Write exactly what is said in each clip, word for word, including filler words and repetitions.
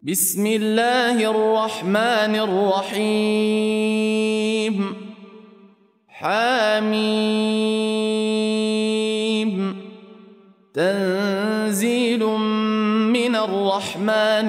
بسم الله الرحمن الرحيم حميم تنزيل من الرحمن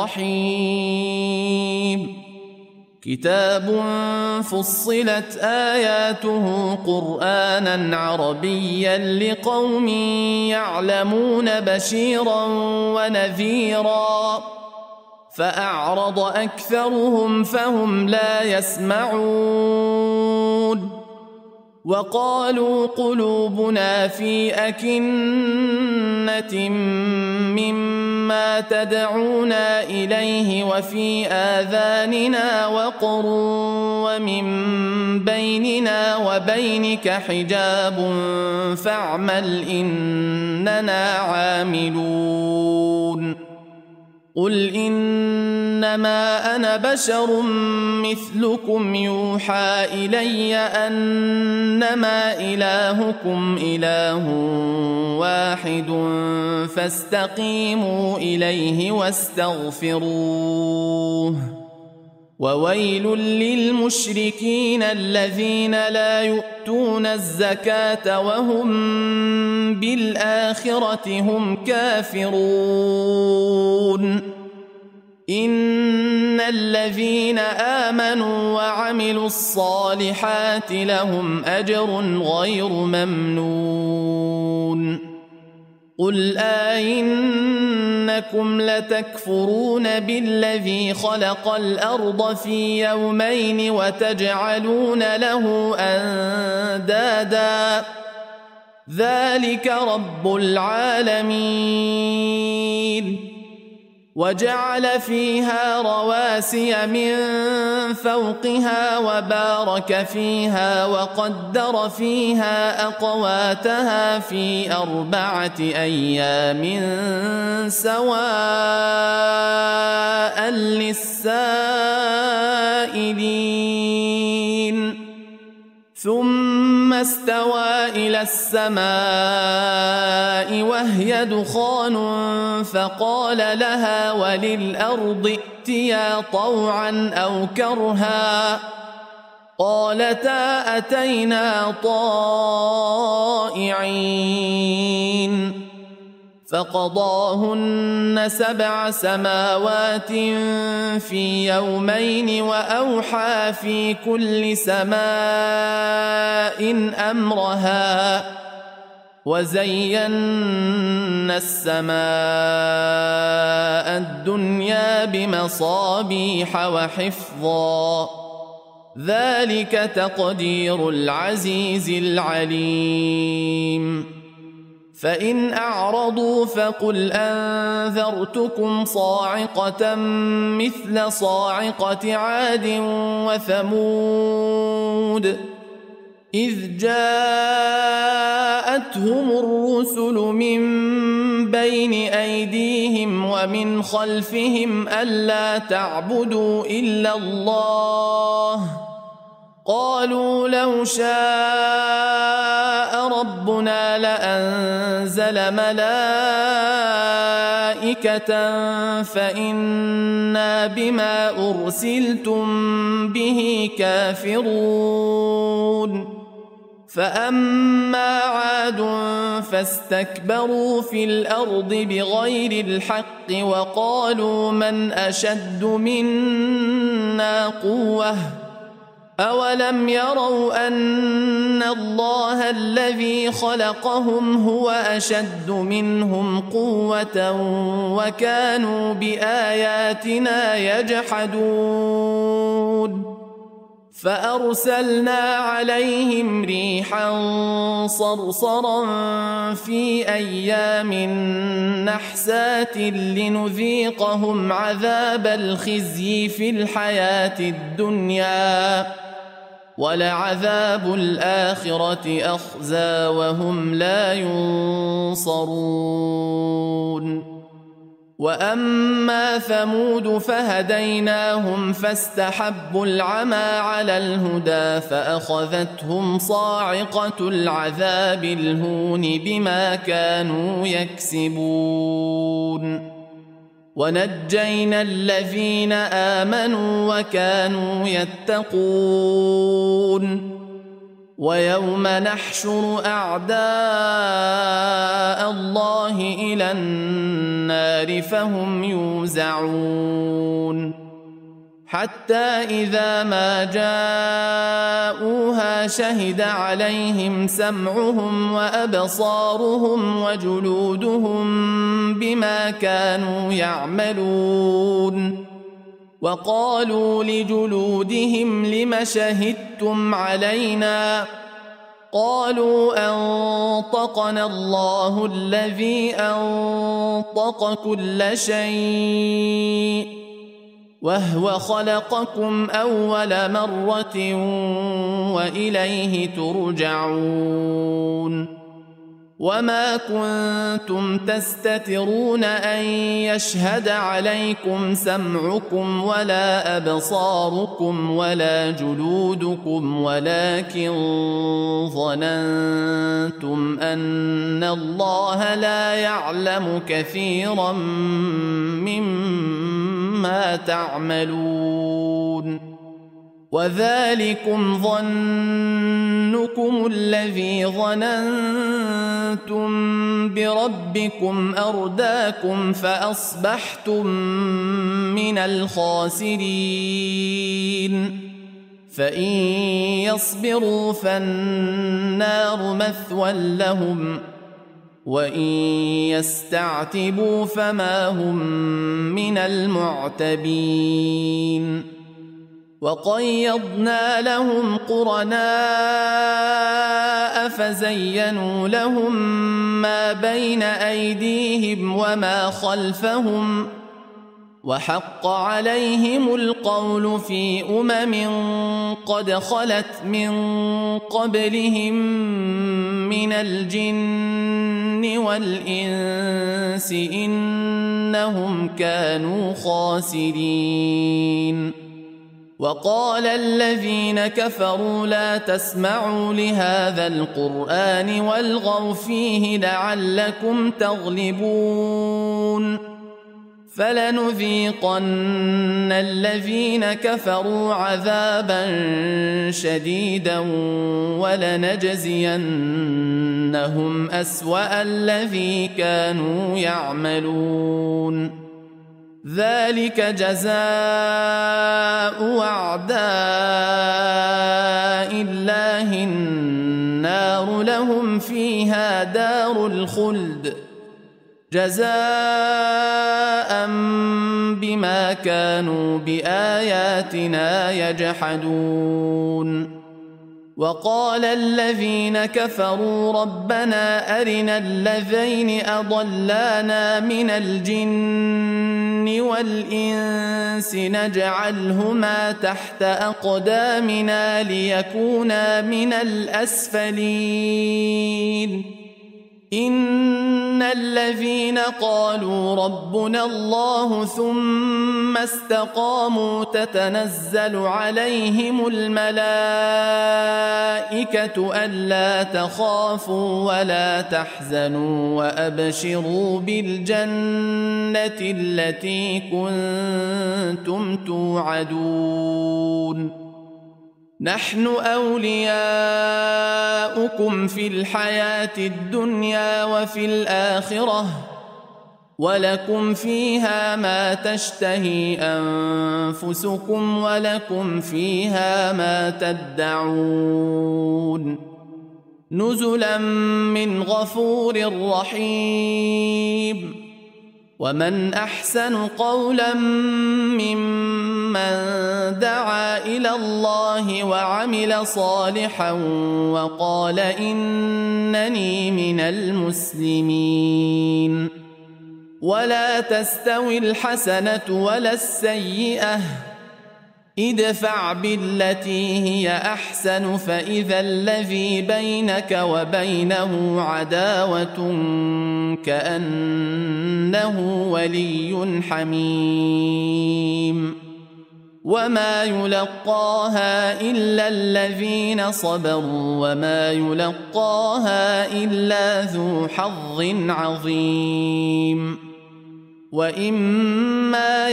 الرحيم كتاب فصلت آياته قرآنا عربيا لقوم يعلمون بشيرا ونذيرا فأعرض أكثرهم فهم لا يسمعون وقالوا قلوبنا في أكنة مما تدعونا إليه وفي آذاننا وقر ومن بيننا وبينك حجاب فاعمل إننا عاملون قل إنما أنا بشر مثلكم يوحى إلي أنما إلهكم إله واحد فاستقيموا إليه واستغفروه وويل للمشركين الذين لا يؤتون الزكاة وهم بالآخرة هم كافرون إن الذين آمنوا وعملوا الصالحات لهم أجر غير ممنون قل آئنكم لتكفرون بالذي خلق الأرض في يومين وتجعلون له أندادا ذلك رب العالمين وجعل فيها رواسي من فوقها وبارك فيها وقدر فيها أقواتها في أربعة أيام سواء للسائلين ثم استوى إلى السماء وهي دخان فقال لها وللأرض ائتيا طوعا أو كرها قالتا أتينا طائعين فقضاهن سبع سماوات في يومين وأوحى في كل سماء أمرها وزينا السماء الدنيا بمصابيح وحفظا ذلك تقدير العزيز العليم فإن أعرضوا فقل أنذرتكم صاعقة مثل صاعقة عاد وثمود إذ جاءتهم الرسل من بين أيديهم ومن خلفهم ألا تعبدوا إلا الله قالوا لو شاء ربنا لأنزل ملائكة فإنا بما أرسلتم به كافرون فأما عاد فاستكبروا في الأرض بغير الحق وقالوا من أشد منا قوة أولم يروا أن الله الذي خلقهم هو أشد منهم قوة وكانوا بآياتنا يجحدون فأرسلنا عليهم ريحا صرصرا في أيام نحسات لنذيقهم عذاب الخزي في الحياة الدنيا ولعذاب الآخرة أخزى وهم لا ينصرون وأما ثمود فهديناهم فاستحبوا العمى على الهدى فأخذتهم صاعقة العذاب الهون بما كانوا يكسبون ونجينا الذين آمنوا وكانوا يتقون ويوم نحشر أعداء الله إلى النار فهم يوزعون حتى إذا ما جاءوها شهد عليهم سمعهم وأبصارهم وجلودهم بما كانوا يعملون وقالوا لجلودهم لم شهدتم علينا قالوا أنطقنا الله الذي أنطق كل شيء وهو خلقكم أول مرة وإليه ترجعون وما كنتم تستترون أن يشهد عليكم سمعكم ولا أبصاركم ولا جلودكم ولكن ظننتم أن الله لا يعلم كثيرا مما تعملون وذلكم ظنكم الذي ظننتم بربكم أرداكم فأصبحتم من الخاسرين فإن يصبروا فالنار مثوى لهم وإن يستعتبوا فما هم من المعتبين وقيضنا لهم قرناء فزينوا لهم ما بين أيديهم وما خلفهم وحق عليهم القول في أمم قد خلت من قبلهم من الجن والإنس إنهم كانوا خاسرين وقال الذين كفروا لا تسمعوا لهذا القرآن والغوا فيه لعلكم تغلبون فلنذيقن الذين كفروا عذابا شديدا ولنجزينهم أسوأ الذي كانوا يعملون ذلك جزاء أعداء الله النار لهم فيها دار الخلد جزاء بما كانوا بآياتنا يجحدون وقال الذين كفروا ربنا أرنا الذين أضلانا من الجن والإنس نجعلهما تحت أقدامنا ليكونا من الأسفلين إن الذين قالوا ربنا الله ثم استقاموا تتنزل عليهم الملائكة ألا تخافوا ولا تحزنوا وأبشروا بالجنة التي كنتم توعدون نحن أولياؤكم في الحياة الدنيا وفي الآخرة ولكم فيها ما تشتهي أنفسكم ولكم فيها ما تدعون نزلا من غفور رحيم ومن أحسن قولا ممن دعا إلى الله وعمل صالحا وقال إنني من المسلمين ولا تستوي الحسنة ولا السيئة ادفع بالتي هي أحسن فإذا الذي بينك وبينه عداوة كأنه ولي حميم وما يلقاها إلا الذين صبروا وما يلقاها إلا ذو حظ عظيم وإما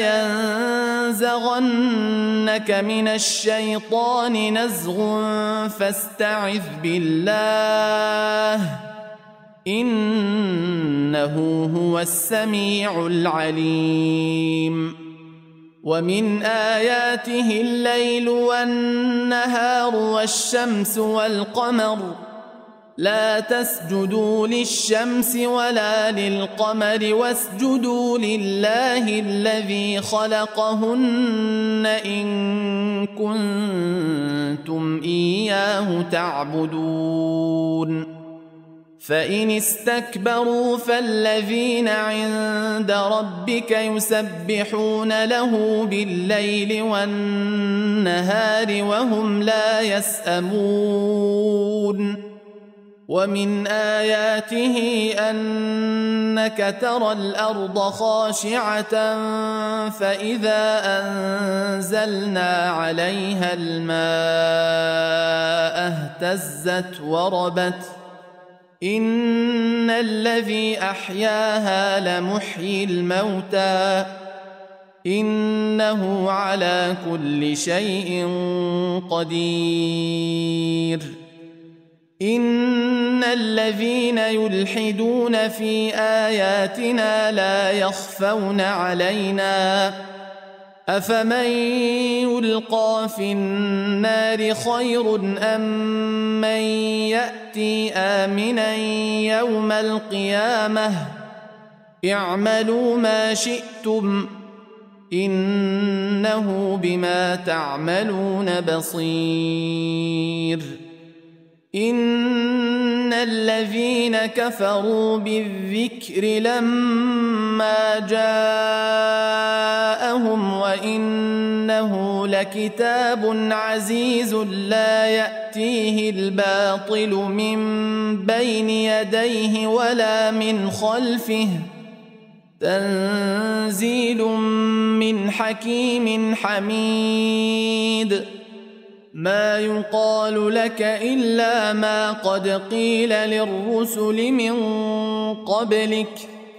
ينزغنك من الشيطان نزغ فاستعذ بالله إنه هو السميع العليم ومن آياته الليل والنهار والشمس والقمر لا تسجدوا للشمس ولا للقمر واسجدوا لله الذي خلقهن إن كنتم إياه تعبدون فإن استكبروا فالذين عند ربك يسبحون له بالليل والنهار وهم لا يسأمون ومن آياته أنك ترى الأرض خاشعة فإذا أنزلنا عليها الماء اهتزت وربت إن الذي أحياها لمحيي الموتى إنه على كل شيء قدير إن الذين يلحدون في آياتنا لا يخفون علينا أفمن يلقى في النار خير أم من يأتي آمنا يوم القيامة اعملوا ما شئتم إنه بما تعملون بصير إن الذين كفروا بالذكر لما جاءهم وإنه لكتاب عزيز لا يأتيه الباطل من بين يديه ولا من خلفه تنزيل من حكيم حميد ما يقال لك إلا ما قد قيل للرسل من قبلك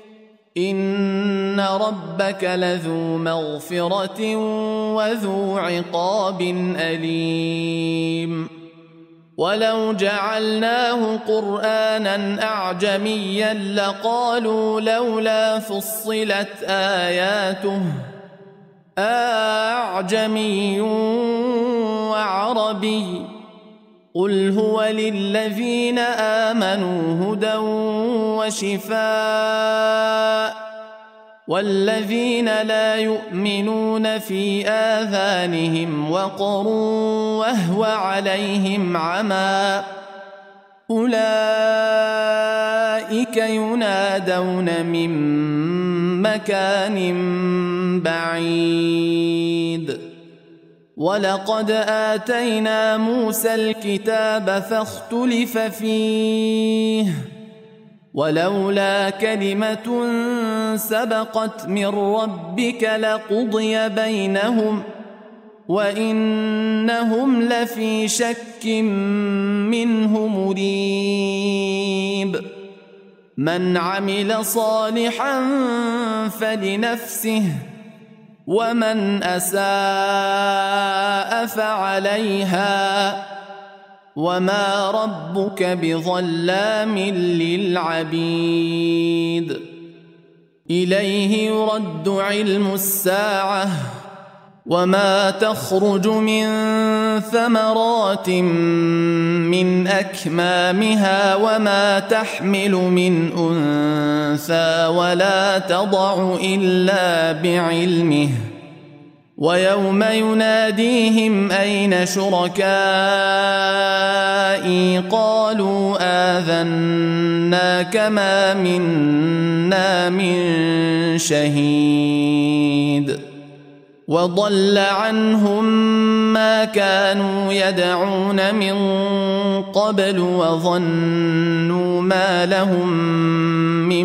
إن ربك لذو مغفرة وذو عقاب أليم ولو جعلناه قرآنا أعجميا لقالوا لولا فصلت آياته أعجمي وعربي قل هو للذين آمنوا هدى وشفاء والذين لا يؤمنون في آذانهم وقر وهو عليهم عمى أولئك ينادون من مكان بعيد ولقد آتينا موسى الكتاب فاختلف فيه ولولا كلمة سبقت من ربك لقضي بينهم وإنهم لفي شك منه مريب من عمل صالحا فلنفسه ومن أساء فعليها وما ربك بظلام للعبيد إليه يرد علم الساعة وما تخرج من ثمرات من أكمامها وما تحمل من أنثى ولا تضع إلا بعلمه ويوم يناديهم أين شركائي قالوا آذناك ما منا من شهيد وضل عنهم ما كانوا يدعون من قبل وظنوا ما لهم من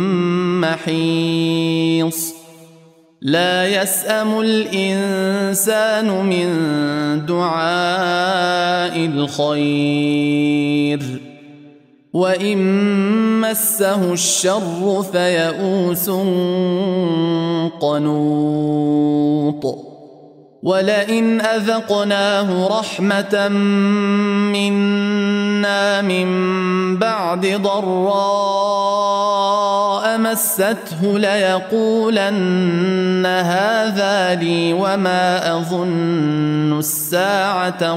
محيص لا يسأم الإنسان من دعاء الخير وإن مسه الشر فيئوس قنوط ولئن أذقناه رحمة منا من بعد ضراء مسته ليقولن هذا لي وما أظن الساعة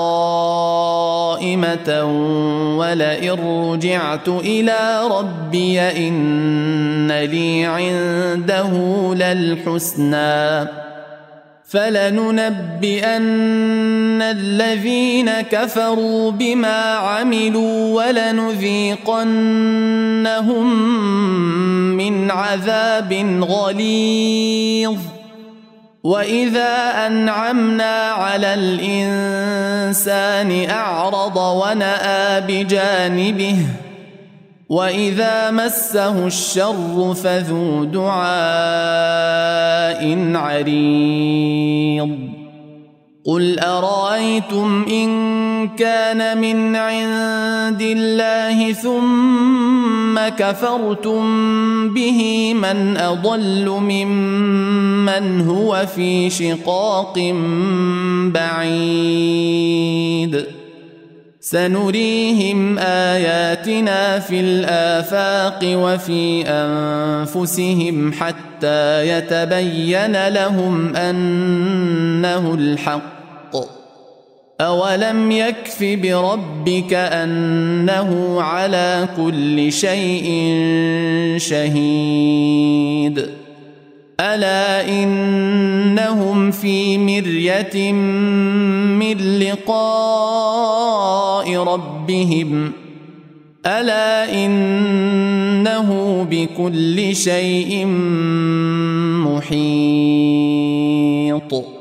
قائمة ولئن رجعت إلى ربي إن لي عنده للحسنى فلننبئن الذين كفروا بما عملوا ولنذيقنهم من عذاب غليظ وإذا أنعمنا على الإنسان أعرض ونأى بجانبه وإذا مسه الشر فذو دعاء عريض قل أرأيتم إن كان من عند الله ثم كفرتم به من أضل ممن هو في شقاق بعيد سنريهم آياتنا في الآفاق وفي أنفسهم حتى يتبين لهم أنه الحق أولم يكف بربك أنه على كل شيء شهيد ألا إنهم في مرية من لقاء ربهم ألا إنه بكل شيء محيط